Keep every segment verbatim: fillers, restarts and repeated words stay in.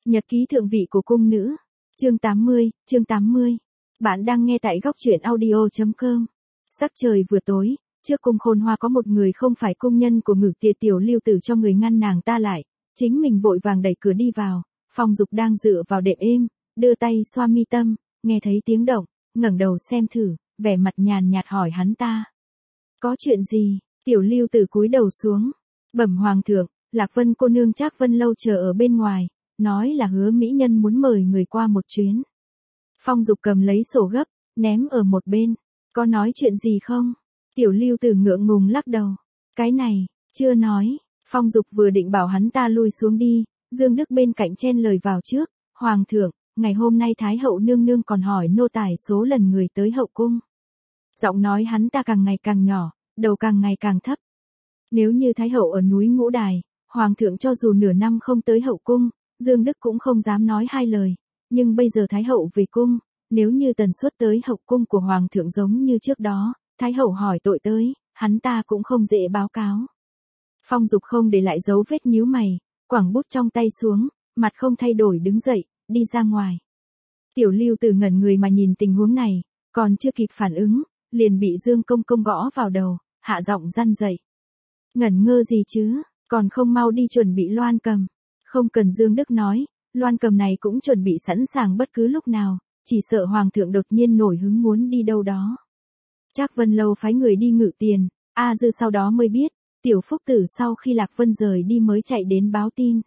Nhật ký thượng vị của cung nữ. Chương tám mươi, chương tám mươi. Bạn đang nghe tại góc truyện audio chấm com. Sắc trời vừa tối, trước cung Khôn Hoa có một người không phải cung nhân của Ngự Tiệt Tiểu Lưu Tử cho người ngăn nàng ta lại, chính mình vội vàng đẩy cửa đi vào. Phong Dục đang dựa vào đệm êm, đưa tay xoa mi tâm, nghe thấy tiếng động, ngẩng đầu xem thử, vẻ mặt nhàn nhạt hỏi hắn ta. Có chuyện gì? Tiểu Lưu Tử cúi đầu xuống. Bẩm hoàng thượng, Lạc Vân cô nương Trác Vân Lâu chờ ở bên ngoài, nói là Hứa mỹ nhân muốn mời người qua một chuyến. Phong Dục cầm lấy sổ gấp, ném ở một bên. Có nói chuyện gì không? Tiểu Lưu Tử ngượng ngùng lắc đầu. Cái này, chưa nói. Phong Dục vừa định bảo hắn ta lui xuống đi, Dương Đức bên cạnh chen lời vào trước. Hoàng thượng, ngày hôm nay Thái hậu nương nương còn hỏi nô tài số lần người tới hậu cung. Giọng nói hắn ta càng ngày càng nhỏ, đầu càng ngày càng thấp. Nếu như Thái hậu ở núi Ngũ Đài, Hoàng thượng cho dù nửa năm không tới hậu cung, Dương Đức cũng không dám nói hai lời. Nhưng bây giờ Thái hậu về cung, nếu như tần suất tới hậu cung của Hoàng thượng giống như trước đó, Thái hậu hỏi tội tới, hắn ta cũng không dễ báo cáo. Phong Dục không để lại dấu vết nhíu mày, quẳng bút trong tay xuống, mặt không thay đổi đứng dậy, đi ra ngoài. Tiểu Lưu Tử ngẩn người mà nhìn tình huống này, còn chưa kịp phản ứng, liền bị Dương Công Công gõ vào đầu, hạ giọng răn dậy. Ngẩn ngơ gì chứ, còn không mau đi chuẩn bị loan cầm. Không cần Dương Đức nói, loan cầm này cũng chuẩn bị sẵn sàng bất cứ lúc nào, chỉ sợ Hoàng thượng đột nhiên nổi hứng muốn đi đâu đó. Trác Vân Lâu phái người đi ngự tiền, A Dư sau đó mới biết, Tiểu Phúc Tử sau khi Lạc Vân rời đi mới chạy đến báo tin.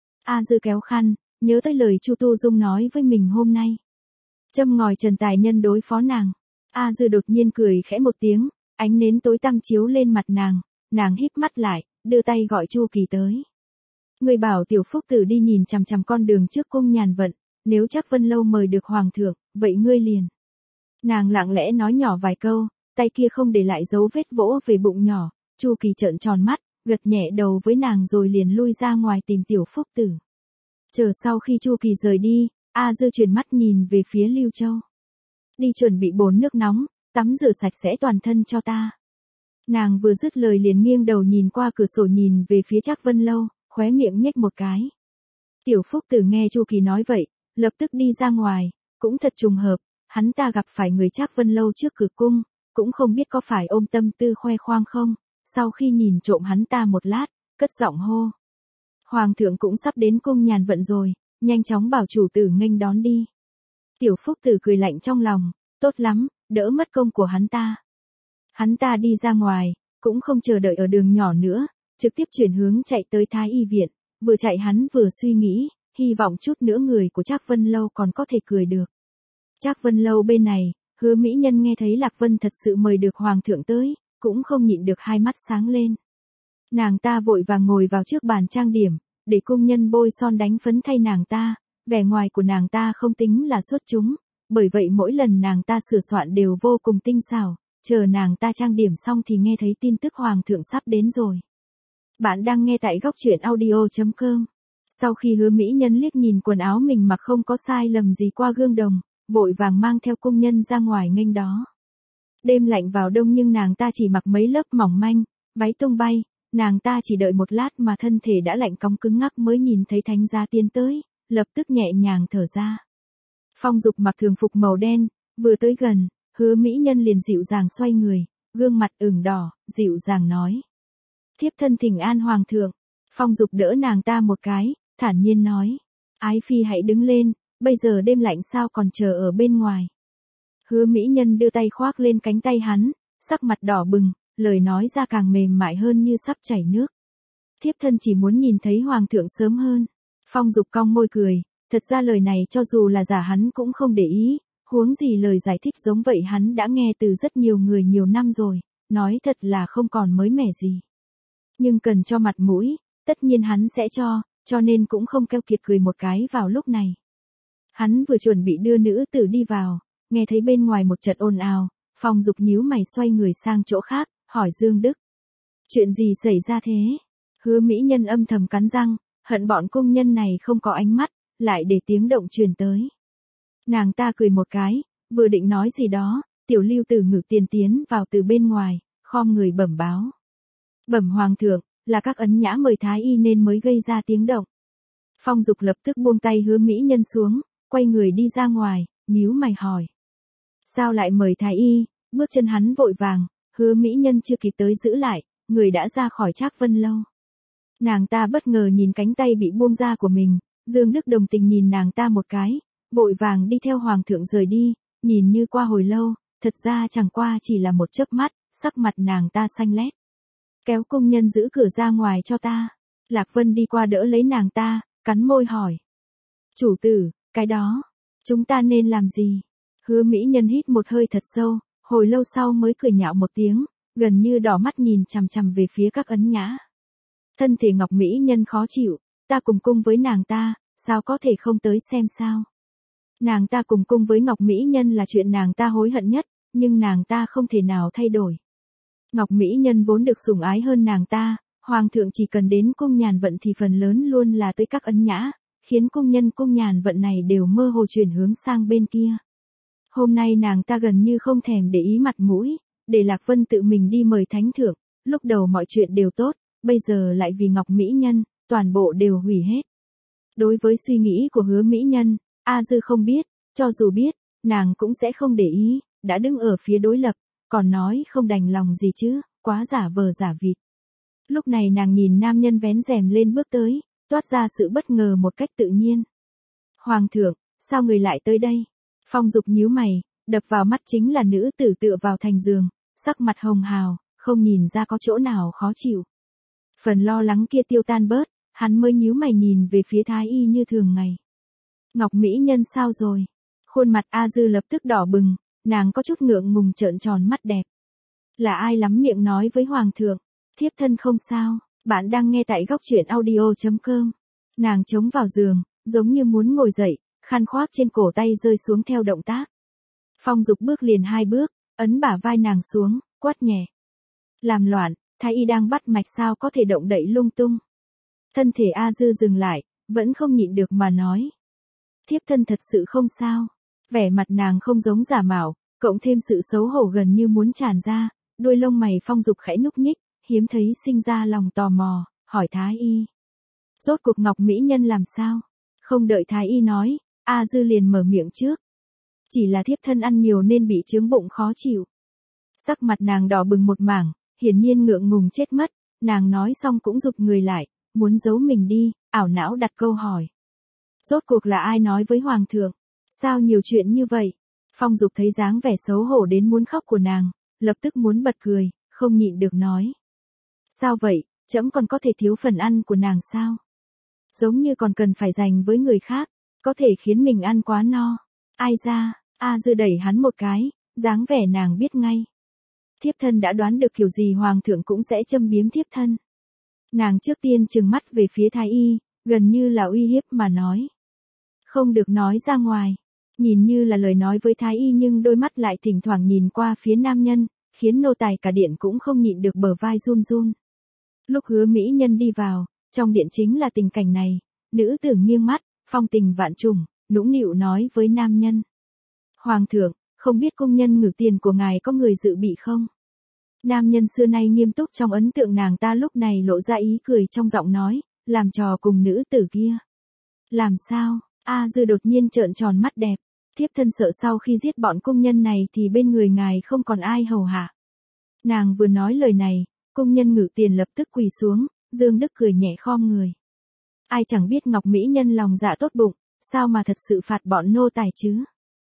A Dư kéo khăn, nhớ tới lời Chu Tu Dung nói với mình hôm nay. Châm ngòi Trần Tài Nhân đối phó nàng. A Dư đột nhiên cười khẽ một tiếng, ánh nến tối tăm chiếu lên mặt nàng, nàng híp mắt lại, đưa tay gọi Chu Kỳ tới. Người bảo Tiểu Phúc Tử đi nhìn chằm chằm con đường trước cung nhàn vận, nếu Trác Vân Lâu mời được Hoàng thượng, vậy ngươi liền. Nàng lặng lẽ nói nhỏ vài câu, tay kia không để lại dấu vết vỗ về bụng nhỏ, Chu Kỳ trợn tròn mắt, gật nhẹ đầu với nàng rồi liền lui ra ngoài tìm Tiểu Phúc Tử. Chờ sau khi Chu Kỳ rời đi, A Dư chuyển mắt nhìn về phía Lưu Châu. Đi chuẩn bị bồn nước nóng, tắm rửa sạch sẽ toàn thân cho ta. Nàng vừa dứt lời liền nghiêng đầu nhìn qua cửa sổ nhìn về phía Trác Vân Lâu, khóe miệng nhếch một cái. Tiểu Phúc Tử nghe Chu Kỳ nói vậy, lập tức đi ra ngoài, cũng thật trùng hợp, hắn ta gặp phải người Trác Vân Lâu trước cửa cung, cũng không biết có phải ôm tâm tư khoe khoang không, sau khi nhìn trộm hắn ta một lát, cất giọng hô. Hoàng thượng cũng sắp đến cung nhàn vận rồi, nhanh chóng bảo chủ tử nghênh đón đi. Tiểu Phúc Tử cười lạnh trong lòng, tốt lắm, đỡ mất công của hắn ta. Hắn ta đi ra ngoài, cũng không chờ đợi ở đường nhỏ nữa, trực tiếp chuyển hướng chạy tới Thái y viện, vừa chạy hắn vừa suy nghĩ, hy vọng chút nữa người của Trác Vân Lâu còn có thể cười được. Trác Vân Lâu bên này, Hứa mỹ nhân nghe thấy Lạc Vân thật sự mời được Hoàng thượng tới, cũng không nhịn được hai mắt sáng lên. Nàng ta vội vàng ngồi vào trước bàn trang điểm, để cung nhân bôi son đánh phấn thay nàng ta, vẻ ngoài của nàng ta không tính là xuất chúng, bởi vậy mỗi lần nàng ta sửa soạn đều vô cùng tinh xảo, chờ nàng ta trang điểm xong thì nghe thấy tin tức Hoàng thượng sắp đến rồi. Bạn đang nghe tại góc truyện audio chấm com. Sau khi Hứa mỹ nhân liếc nhìn quần áo mình mặc không có sai lầm gì qua gương đồng, vội vàng mang theo cung nhân ra ngoài nghênh đó. Đêm lạnh vào đông nhưng nàng ta chỉ mặc mấy lớp mỏng manh, váy tung bay, nàng ta chỉ đợi một lát mà thân thể đã lạnh cóng cứng ngắc mới nhìn thấy thánh giá tiến tới, lập tức nhẹ nhàng thở ra. Phong Dục mặc thường phục màu đen, vừa tới gần, Hứa mỹ nhân liền dịu dàng xoay người, gương mặt ửng đỏ, dịu dàng nói. Thiếp thân thỉnh an Hoàng thượng. Phong Dục đỡ nàng ta một cái, thản nhiên nói. Ái phi hãy đứng lên, bây giờ đêm lạnh sao còn chờ ở bên ngoài. Hứa mỹ nhân đưa tay khoác lên cánh tay hắn, sắc mặt đỏ bừng, lời nói ra càng mềm mại hơn như sắp chảy nước. Thiếp thân chỉ muốn nhìn thấy Hoàng thượng sớm hơn. Phong Dục cong môi cười, thật ra lời này cho dù là giả hắn cũng không để ý, huống gì lời giải thích giống vậy hắn đã nghe từ rất nhiều người nhiều năm rồi, nói thật là không còn mới mẻ gì. Nhưng cần cho mặt mũi, tất nhiên hắn sẽ cho, cho nên cũng không keo kiệt cười một cái vào lúc này. Hắn vừa chuẩn bị đưa nữ tử đi vào, nghe thấy bên ngoài một trận ồn ào, Phong Dục nhíu mày xoay người sang chỗ khác, hỏi Dương Đức. Chuyện gì xảy ra thế? Hứa mỹ nhân âm thầm cắn răng, hận bọn cung nhân này không có ánh mắt, lại để tiếng động truyền tới. Nàng ta cười một cái, vừa định nói gì đó, Tiểu Lưu Tử Ngự tiền tiến vào từ bên ngoài, khom người bẩm báo. Bẩm Hoàng thượng, là các ấn nhã mời thái y nên mới gây ra tiếng động. Phong Dục lập tức buông tay Hứa Mỹ Nhân xuống, quay người đi ra ngoài, nhíu mày hỏi. Sao lại mời thái y? Bước chân hắn vội vàng, Hứa Mỹ Nhân chưa kịp tới giữ lại, người đã ra khỏi Trác Vân Lâu. Nàng ta bất ngờ nhìn cánh tay bị buông ra của mình, Dương Đức đồng tình nhìn nàng ta một cái, vội vàng đi theo hoàng thượng rời đi, nhìn như qua hồi lâu, thật ra chẳng qua chỉ là một chớp mắt, sắc mặt nàng ta xanh lét. Kéo cung nhân giữ cửa ra ngoài cho ta. Lạc Vân đi qua đỡ lấy nàng ta, cắn môi hỏi. Chủ tử, cái đó, chúng ta nên làm gì? Hứa Mỹ Nhân hít một hơi thật sâu, hồi lâu sau mới cười nhạo một tiếng, gần như đỏ mắt nhìn chằm chằm về phía các ấn nhã. Thân thể Ngọc Mỹ Nhân khó chịu, ta cùng cung với nàng ta, sao có thể không tới xem sao? Nàng ta cùng cung với Ngọc Mỹ Nhân là chuyện nàng ta hối hận nhất, nhưng nàng ta không thể nào thay đổi. Ngọc Mỹ Nhân vốn được sủng ái hơn nàng ta, hoàng thượng chỉ cần đến cung nhàn vận thì phần lớn luôn là tới các ấn nhã, khiến cung nhân cung nhàn vận này đều mơ hồ chuyển hướng sang bên kia. Hôm nay nàng ta gần như không thèm để ý mặt mũi, để Lạc Vân tự mình đi mời thánh thượng, lúc đầu mọi chuyện đều tốt, bây giờ lại vì Ngọc Mỹ Nhân, toàn bộ đều hủy hết. Đối với suy nghĩ của Hứa Mỹ Nhân, A Dư không biết, cho dù biết, nàng cũng sẽ không để ý, đã đứng ở phía đối lập, còn nói không đành lòng gì chứ, quá giả vờ giả vịt. Lúc này nàng nhìn nam nhân vén rèm lên bước tới, toát ra sự bất ngờ một cách tự nhiên. Hoàng thượng, sao người lại tới đây? Phong Dục nhíu mày, đập vào mắt chính là nữ tử tựa vào thành giường, sắc mặt hồng hào, không nhìn ra có chỗ nào khó chịu. Phần lo lắng kia tiêu tan bớt, hắn mới nhíu mày nhìn về phía thái y như thường ngày. Ngọc Mỹ Nhân sao rồi? Khuôn mặt A Dư lập tức đỏ bừng, nàng có chút ngượng ngùng trợn tròn mắt đẹp. Là ai lắm miệng nói với hoàng thượng? Thiếp thân không sao, bạn đang nghe tại góc truyện audio chấm com. Nàng chống vào giường, giống như muốn ngồi dậy, khăn khoác trên cổ tay rơi xuống theo động tác. Phong Dục bước liền hai bước, ấn bả vai nàng xuống, quát nhẹ. Làm loạn, thái y đang bắt mạch sao có thể động đậy lung tung. Thân thể A Dư dừng lại, vẫn không nhịn được mà nói. Thiếp thân thật sự không sao. Vẻ mặt nàng không giống giả mạo, cộng thêm sự xấu hổ gần như muốn tràn ra, đuôi lông mày Phong Dục khẽ nhúc nhích, hiếm thấy sinh ra lòng tò mò, hỏi thái y. Rốt cuộc Ngọc Mỹ Nhân làm sao? Không đợi thái y nói, A Dư liền mở miệng trước. Chỉ là thiếp thân ăn nhiều nên bị chướng bụng khó chịu. Sắc mặt nàng đỏ bừng một mảng, hiển nhiên ngượng ngùng chết mất, nàng nói xong cũng rụt người lại, muốn giấu mình đi, ảo não đặt câu hỏi. Rốt cuộc là ai nói với hoàng thượng? Sao nhiều chuyện như vậy? Phong Dục thấy dáng vẻ xấu hổ đến muốn khóc của nàng, lập tức muốn bật cười, không nhịn được nói. Sao vậy, trẫm còn có thể thiếu phần ăn của nàng sao? Giống như còn cần phải dành với người khác, có thể khiến mình ăn quá no. Ai ra, A Dư đẩy hắn một cái, dáng vẻ nàng biết ngay. Thiếp thân đã đoán được kiểu gì hoàng thượng cũng sẽ châm biếm thiếp thân. Nàng trước tiên trừng mắt về phía thái y, gần như là uy hiếp mà nói. Không được nói ra ngoài. Nhìn như là lời nói với thái y nhưng đôi mắt lại thỉnh thoảng nhìn qua phía nam nhân, khiến nô tài cả điện cũng không nhịn được bờ vai run run. Lúc Hứa Mỹ Nhân đi vào, trong điện chính là tình cảnh này, nữ tử nghiêng mắt, phong tình vạn trùng, nũng nịu nói với nam nhân. Hoàng thượng, không biết cung nhân ngử tiền của ngài có người dự bị không? Nam nhân xưa nay nghiêm túc trong ấn tượng nàng ta lúc này lộ ra ý cười trong giọng nói, làm trò cùng nữ tử kia. Làm sao? A Dư đột nhiên trợn tròn mắt đẹp. Thiếp thân sợ sau khi giết bọn cung nhân này thì bên người ngài không còn ai hầu hạ. Nàng vừa nói lời này, cung nhân ngự tiền lập tức quỳ xuống, Dương Đức cười nhẹ khom người. Ai chẳng biết Ngọc Mỹ Nhân lòng dạ tốt bụng, sao mà thật sự phạt bọn nô tài chứ?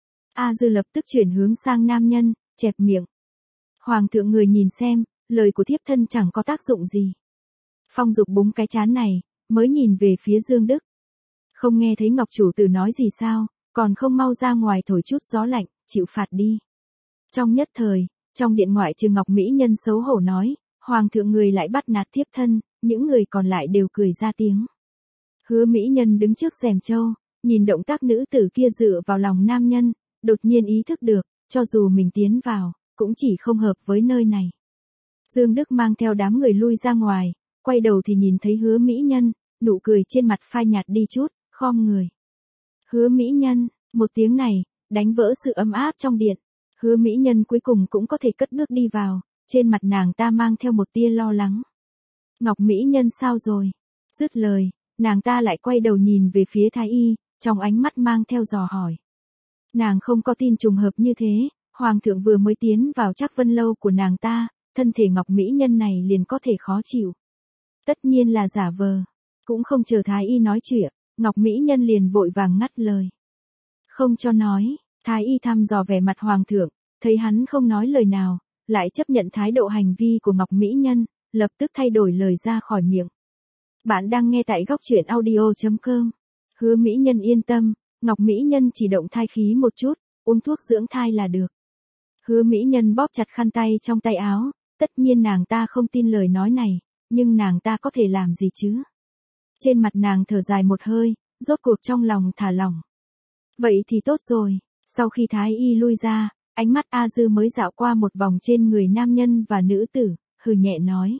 A Dư lập tức chuyển hướng sang nam nhân, chẹp miệng. Hoàng thượng người nhìn xem, lời của thiếp thân chẳng có tác dụng gì. Phong Dục búng cái chán này, mới nhìn về phía Dương Đức. Không nghe thấy Ngọc chủ tử nói gì sao, còn không mau ra ngoài thổi chút gió lạnh, chịu phạt đi. Trong nhất thời, trong điện ngoại trừ Ngọc Mỹ Nhân xấu hổ nói, hoàng thượng người lại bắt nạt thiếp thân, những người còn lại đều cười ra tiếng. Hứa Mỹ Nhân đứng trước rèm châu, nhìn động tác nữ tử kia dựa vào lòng nam nhân, đột nhiên ý thức được, cho dù mình tiến vào, cũng chỉ không hợp với nơi này. Dương Đức mang theo đám người lui ra ngoài, quay đầu thì nhìn thấy Hứa Mỹ Nhân, nụ cười trên mặt phai nhạt đi chút, khom người. Hứa Mỹ Nhân, một tiếng này, đánh vỡ sự ấm áp trong điện. Hứa Mỹ Nhân cuối cùng cũng có thể cất bước đi vào, trên mặt nàng ta mang theo một tia lo lắng. Ngọc Mỹ Nhân sao rồi? Dứt lời, nàng ta lại quay đầu nhìn về phía thái y, trong ánh mắt mang theo dò hỏi. Nàng không có tin trùng hợp như thế, hoàng thượng vừa mới tiến vào Trác Vân lâu của nàng ta, thân thể Ngọc Mỹ Nhân này liền có thể khó chịu. Tất nhiên là giả vờ. Cũng không chờ thái y nói chuyện, Ngọc Mỹ Nhân liền vội vàng ngắt lời. Không cho nói, thái y thăm dò vẻ mặt hoàng thượng, thấy hắn không nói lời nào, lại chấp nhận thái độ hành vi của Ngọc Mỹ Nhân, lập tức thay đổi lời ra khỏi miệng. Bạn đang nghe tại góc truyện audio chấm com. Hứa Mỹ Nhân yên tâm, Ngọc Mỹ Nhân chỉ động thai khí một chút, uống thuốc dưỡng thai là được. Hứa Mỹ Nhân bóp chặt khăn tay trong tay áo, tất nhiên nàng ta không tin lời nói này, nhưng nàng ta có thể làm gì chứ? Trên mặt nàng thở dài một hơi, rốt cuộc trong lòng thả lỏng. Vậy thì tốt rồi, sau khi thái y lui ra, ánh mắt A Dư mới dạo qua một vòng trên người nam nhân và nữ tử, hừ nhẹ nói.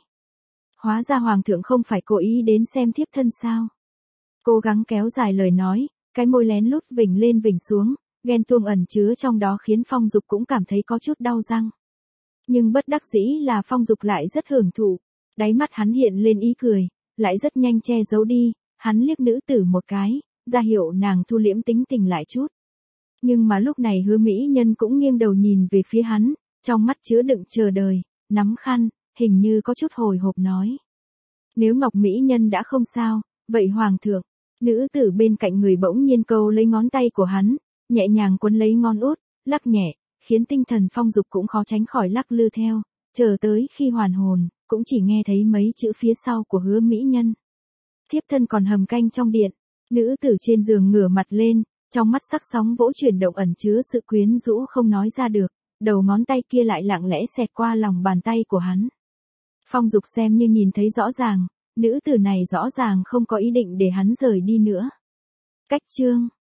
Hóa ra hoàng thượng không phải cố ý đến xem thiếp thân sao? Cố gắng kéo dài lời nói, cái môi lén lút vểnh lên vểnh xuống, ghen tuông ẩn chứa trong đó khiến Phong Dục cũng cảm thấy có chút đau răng. Nhưng bất đắc dĩ là Phong Dục lại rất hưởng thụ, đáy mắt hắn hiện lên ý cười, lại rất nhanh che giấu đi, hắn liếc nữ tử một cái, ra hiệu nàng thu liễm tính tình lại chút. Nhưng mà lúc này Hứa Mỹ Nhân cũng nghiêng đầu nhìn về phía hắn, trong mắt chứa đựng chờ đợi, nắm khăn, hình như có chút hồi hộp nói. Nếu Ngọc Mỹ Nhân đã không sao, vậy hoàng thượng, nữ tử bên cạnh người bỗng nhiên câu lấy ngón tay của hắn, nhẹ nhàng quấn lấy ngón út, lắc nhẹ, khiến tinh thần Phong Dục cũng khó tránh khỏi lắc lư theo, chờ tới khi hoàn hồn, cũng chỉ nghe thấy mấy chữ phía sau của Hứa Mỹ Nhân. Thiếp thân còn hầm canh trong điện, nữ tử trên giường ngửa mặt lên, trong mắt sắc sóng vỗ chuyển động ẩn chứa sự quyến rũ không nói ra được, đầu ngón tay kia lại lặng lẽ xẹt qua lòng bàn tay của hắn. Phong Dục xem như nhìn thấy rõ ràng, nữ tử này rõ ràng không có ý định để hắn rời đi nữa. Cách chương